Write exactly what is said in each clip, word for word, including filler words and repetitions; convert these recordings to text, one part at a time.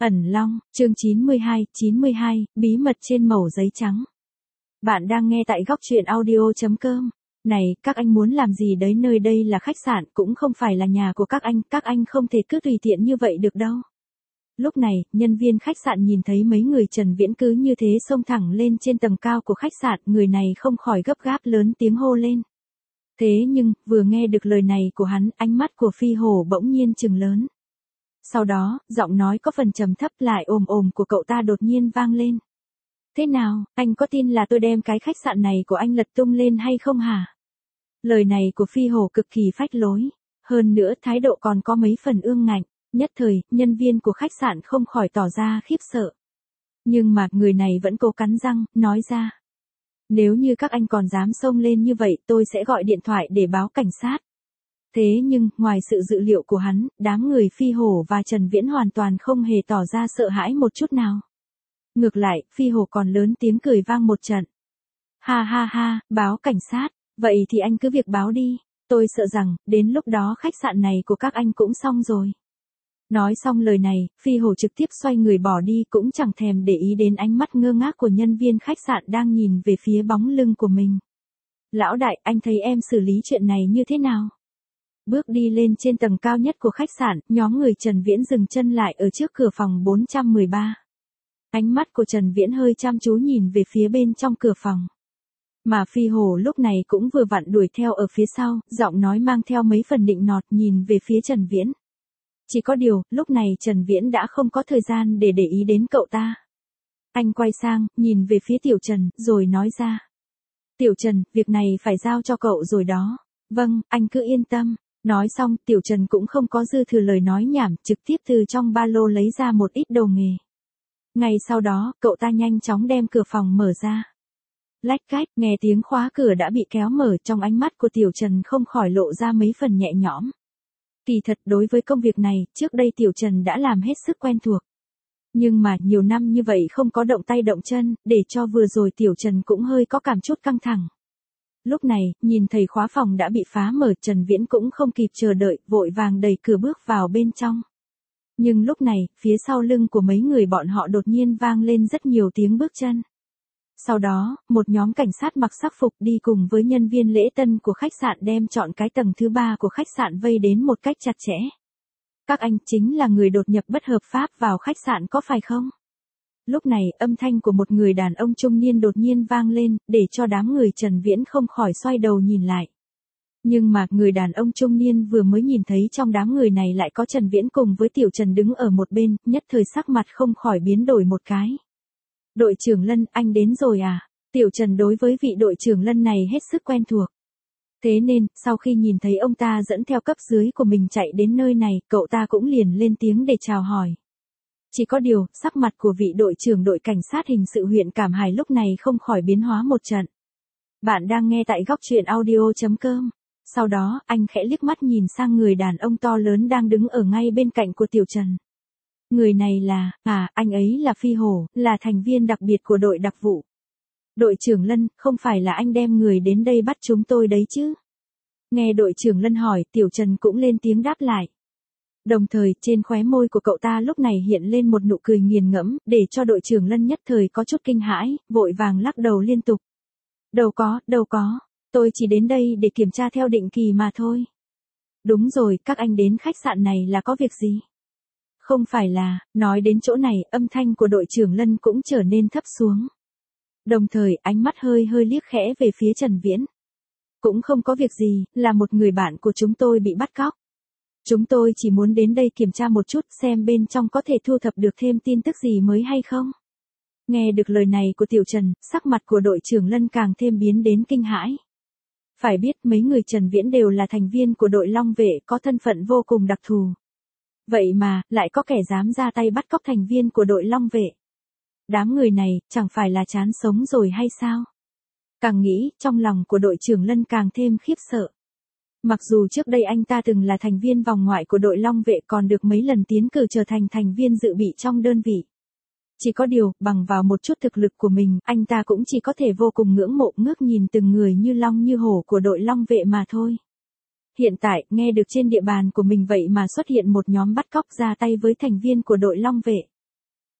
Ẩn Long, chương chín mươi hai, chín mươi hai, bí mật trên mẩu giấy trắng. Bạn đang nghe tại góc truyện audio chấm com. Này, các anh muốn làm gì đấy, nơi đây là khách sạn, cũng không phải là nhà của các anh, các anh không thể cứ tùy tiện như vậy được đâu. Lúc này, nhân viên khách sạn nhìn thấy mấy người Trần Viễn cứ như thế xông thẳng lên trên tầng cao của khách sạn, người này không khỏi gấp gáp lớn tiếng hô lên. Thế nhưng, vừa nghe được lời này của hắn, ánh mắt của Phi Hổ bỗng nhiên trừng lớn. Sau đó, giọng nói có phần trầm thấp lại ồm ồm của cậu ta đột nhiên vang lên. Thế nào, anh có tin là tôi đem cái khách sạn này của anh lật tung lên hay không hả? Lời này của Phi Hổ cực kỳ phách lối. Hơn nữa thái độ còn có mấy phần ương ngạnh. Nhất thời, nhân viên của khách sạn không khỏi tỏ ra khiếp sợ. Nhưng mà người này vẫn cố cắn răng, nói ra. Nếu như các anh còn dám xông lên như vậy tôi sẽ gọi điện thoại để báo cảnh sát. Thế nhưng, ngoài sự dự liệu của hắn, đám người Phi Hổ và Trần Viễn hoàn toàn không hề tỏ ra sợ hãi một chút nào. Ngược lại, Phi Hổ còn lớn tiếng cười vang một trận. Ha ha ha, báo cảnh sát, vậy thì anh cứ việc báo đi, tôi sợ rằng, đến lúc đó khách sạn này của các anh cũng xong rồi. Nói xong lời này, Phi Hổ trực tiếp xoay người bỏ đi cũng chẳng thèm để ý đến ánh mắt ngơ ngác của nhân viên khách sạn đang nhìn về phía bóng lưng của mình. Lão đại, anh thấy em xử lý chuyện này như thế nào? Bước đi lên trên tầng cao nhất của khách sạn, nhóm người Trần Viễn dừng chân lại ở trước cửa phòng bốn trăm mười ba. Ánh mắt của Trần Viễn hơi chăm chú nhìn về phía bên trong cửa phòng. Mà Phi Hổ lúc này cũng vừa vặn đuổi theo ở phía sau, giọng nói mang theo mấy phần định nọt nhìn về phía Trần Viễn. Chỉ có điều, lúc này Trần Viễn đã không có thời gian để để ý đến cậu ta. Anh quay sang, nhìn về phía Tiểu Trần, rồi nói ra. Tiểu Trần, việc này phải giao cho cậu rồi đó. Vâng, anh cứ yên tâm. Nói xong, Tiểu Trần cũng không có dư thừa lời nói nhảm, trực tiếp từ trong ba lô lấy ra một ít đồ nghề. Ngay sau đó, cậu ta nhanh chóng đem cửa phòng mở ra. Lách cách, nghe tiếng khóa cửa đã bị kéo mở, trong ánh mắt của Tiểu Trần không khỏi lộ ra mấy phần nhẹ nhõm. Kỳ thật đối với công việc này, trước đây Tiểu Trần đã làm hết sức quen thuộc. Nhưng mà nhiều năm như vậy không có động tay động chân, để cho vừa rồi Tiểu Trần cũng hơi có cảm chút căng thẳng. Lúc này, nhìn thấy khóa phòng đã bị phá mở, Trần Viễn cũng không kịp chờ đợi, vội vàng đẩy cửa bước vào bên trong. Nhưng lúc này, phía sau lưng của mấy người bọn họ đột nhiên vang lên rất nhiều tiếng bước chân. Sau đó, một nhóm cảnh sát mặc sắc phục đi cùng với nhân viên lễ tân của khách sạn đem trọn cái tầng thứ ba của khách sạn vây đến một cách chặt chẽ. Các anh chính là người đột nhập bất hợp pháp vào khách sạn có phải không? Lúc này, âm thanh của một người đàn ông trung niên đột nhiên vang lên, để cho đám người Trần Viễn không khỏi xoay đầu nhìn lại. Nhưng mà, người đàn ông trung niên vừa mới nhìn thấy trong đám người này lại có Trần Viễn cùng với Tiểu Trần đứng ở một bên, nhất thời sắc mặt không khỏi biến đổi một cái. Đội trưởng Lân, anh đến rồi à? Tiểu Trần đối với vị đội trưởng Lân này hết sức quen thuộc. Thế nên, sau khi nhìn thấy ông ta dẫn theo cấp dưới của mình chạy đến nơi này, cậu ta cũng liền lên tiếng để chào hỏi. Chỉ có điều, sắc mặt của vị đội trưởng đội cảnh sát hình sự huyện Cảm Hải lúc này không khỏi biến hóa một trận. Bạn đang nghe tại góc truyện audio chấm com. Sau đó, anh khẽ liếc mắt nhìn sang người đàn ông to lớn đang đứng ở ngay bên cạnh của Tiểu Trần. Người này là, à, anh ấy là Phi Hổ, là thành viên đặc biệt của đội đặc vụ. Đội trưởng Lân, không phải là anh đem người đến đây bắt chúng tôi đấy chứ? Nghe đội trưởng Lân hỏi, Tiểu Trần cũng lên tiếng đáp lại. Đồng thời, trên khóe môi của cậu ta lúc này hiện lên một nụ cười nghiền ngẫm, để cho đội trưởng Lân nhất thời có chút kinh hãi, vội vàng lắc đầu liên tục. Đâu có, đâu có, tôi chỉ đến đây để kiểm tra theo định kỳ mà thôi. Đúng rồi, các anh đến khách sạn này là có việc gì? Không phải là, nói đến chỗ này, âm thanh của đội trưởng Lân cũng trở nên thấp xuống. Đồng thời, ánh mắt hơi hơi liếc khẽ về phía Trần Viễn. Cũng không có việc gì, là một người bạn của chúng tôi bị bắt cóc. Chúng tôi chỉ muốn đến đây kiểm tra một chút xem bên trong có thể thu thập được thêm tin tức gì mới hay không. Nghe được lời này của Tiểu Trần, sắc mặt của đội trưởng Lân càng thêm biến đến kinh hãi. Phải biết mấy người Trần Viễn đều là thành viên của đội Long Vệ có thân phận vô cùng đặc thù. Vậy mà, lại có kẻ dám ra tay bắt cóc thành viên của đội Long Vệ. Đám người này, chẳng phải là chán sống rồi hay sao? Càng nghĩ, trong lòng của đội trưởng Lân càng thêm khiếp sợ. Mặc dù trước đây anh ta từng là thành viên vòng ngoại của đội Long Vệ còn được mấy lần tiến cử trở thành thành viên dự bị trong đơn vị. Chỉ có điều, bằng vào một chút thực lực của mình, anh ta cũng chỉ có thể vô cùng ngưỡng mộ ngước nhìn từng người như long như hổ của đội Long Vệ mà thôi. Hiện tại, nghe được trên địa bàn của mình vậy mà xuất hiện một nhóm bắt cóc ra tay với thành viên của đội Long Vệ.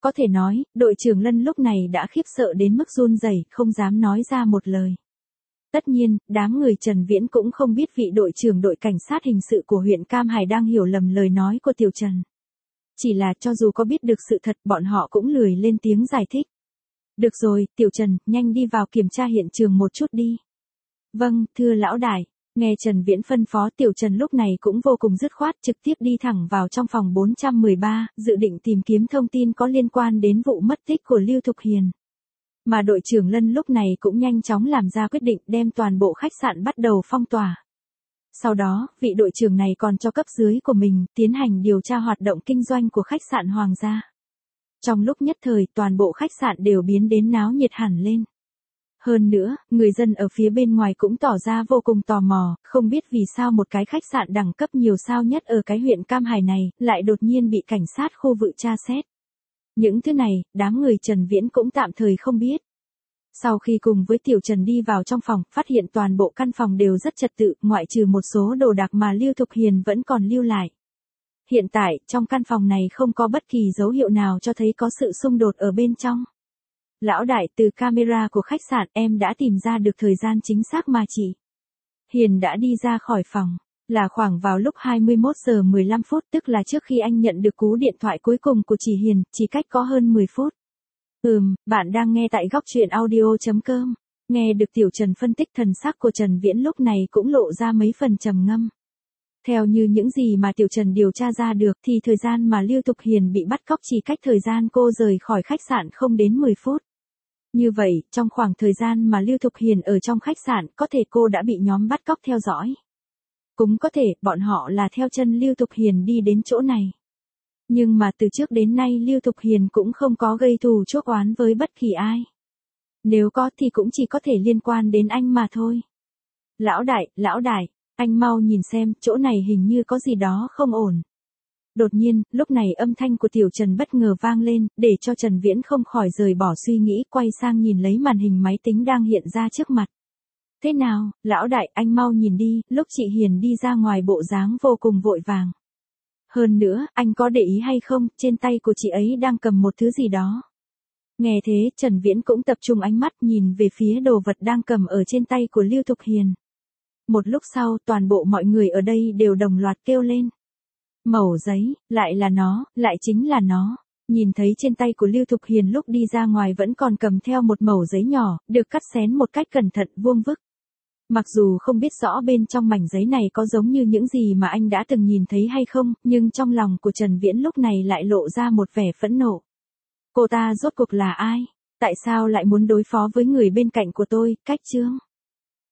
Có thể nói, đội trưởng Lân lúc này đã khiếp sợ đến mức run rẩy, không dám nói ra một lời. Tất nhiên, đám người Trần Viễn cũng không biết vị đội trưởng đội cảnh sát hình sự của huyện Cam Hải đang hiểu lầm lời nói của Tiểu Trần. Chỉ là cho dù có biết được sự thật, bọn họ cũng lười lên tiếng giải thích. Được rồi, Tiểu Trần, nhanh đi vào kiểm tra hiện trường một chút đi. Vâng, thưa lão đại. Nghe Trần Viễn phân phó, Tiểu Trần lúc này cũng vô cùng dứt khoát, trực tiếp đi thẳng vào trong phòng bốn trăm mười ba, dự định tìm kiếm thông tin có liên quan đến vụ mất tích của Lưu Thục Hiền. Mà đội trưởng Lân lúc này cũng nhanh chóng làm ra quyết định đem toàn bộ khách sạn bắt đầu phong tỏa. Sau đó, vị đội trưởng này còn cho cấp dưới của mình tiến hành điều tra hoạt động kinh doanh của khách sạn Hoàng gia. Trong lúc nhất thời, toàn bộ khách sạn đều biến đến náo nhiệt hẳn lên. Hơn nữa, người dân ở phía bên ngoài cũng tỏ ra vô cùng tò mò, không biết vì sao một cái khách sạn đẳng cấp nhiều sao nhất ở cái huyện Cam Hải này, lại đột nhiên bị cảnh sát khu vực tra xét. Những thứ này, đám người Trần Viễn cũng tạm thời không biết. Sau khi cùng với Tiểu Trần đi vào trong phòng, phát hiện toàn bộ căn phòng đều rất trật tự, ngoại trừ một số đồ đạc mà Lưu Thục Hiền vẫn còn lưu lại. Hiện tại, trong căn phòng này không có bất kỳ dấu hiệu nào cho thấy có sự xung đột ở bên trong. Lão đại, từ camera của khách sạn em đã tìm ra được thời gian chính xác mà chị Hiền đã đi ra khỏi phòng. Là khoảng vào lúc hai mươi mốt giờ mười lăm phút, tức là trước khi anh nhận được cú điện thoại cuối cùng của chị Hiền, chỉ cách có hơn mười phút. Ừm, bạn đang nghe tại góc truyện audio chấm com. Nghe được Tiểu Trần phân tích, thần sắc của Trần Viễn lúc này cũng lộ ra mấy phần trầm ngâm. Theo như những gì mà Tiểu Trần điều tra ra được thì thời gian mà Lưu Thục Hiền bị bắt cóc chỉ cách thời gian cô rời khỏi khách sạn không đến mười phút. Như vậy, trong khoảng thời gian mà Lưu Thục Hiền ở trong khách sạn, có thể cô đã bị nhóm bắt cóc theo dõi. Cũng có thể, bọn họ là theo chân Lưu Thục Hiền đi đến chỗ này. Nhưng mà từ trước đến nay Lưu Thục Hiền cũng không có gây thù chuốc oán với bất kỳ ai. Nếu có thì cũng chỉ có thể liên quan đến anh mà thôi. Lão đại, lão đại, anh mau nhìn xem, chỗ này hình như có gì đó không ổn. Đột nhiên, lúc này âm thanh của Tiểu Trần bất ngờ vang lên, để cho Trần Viễn không khỏi rời bỏ suy nghĩ, quay sang nhìn lấy màn hình máy tính đang hiện ra trước mặt. Thế nào, lão đại, anh mau nhìn đi, lúc chị Hiền đi ra ngoài bộ dáng vô cùng vội vàng. Hơn nữa, anh có để ý hay không, trên tay của chị ấy đang cầm một thứ gì đó. Nghe thế, Trần Viễn cũng tập trung ánh mắt nhìn về phía đồ vật đang cầm ở trên tay của Lưu Thục Hiền. Một lúc sau, toàn bộ mọi người ở đây đều đồng loạt kêu lên. Mẩu giấy, lại là nó, lại chính là nó. Nhìn thấy trên tay của Lưu Thục Hiền lúc đi ra ngoài vẫn còn cầm theo một mẩu giấy nhỏ, được cắt xén một cách cẩn thận vuông vức. Mặc dù không biết rõ bên trong mảnh giấy này có giống như những gì mà anh đã từng nhìn thấy hay không, nhưng trong lòng của Trần Viễn lúc này lại lộ ra một vẻ phẫn nộ. Cô ta rốt cuộc là ai? Tại sao lại muốn đối phó với người bên cạnh của tôi, Cách Trương?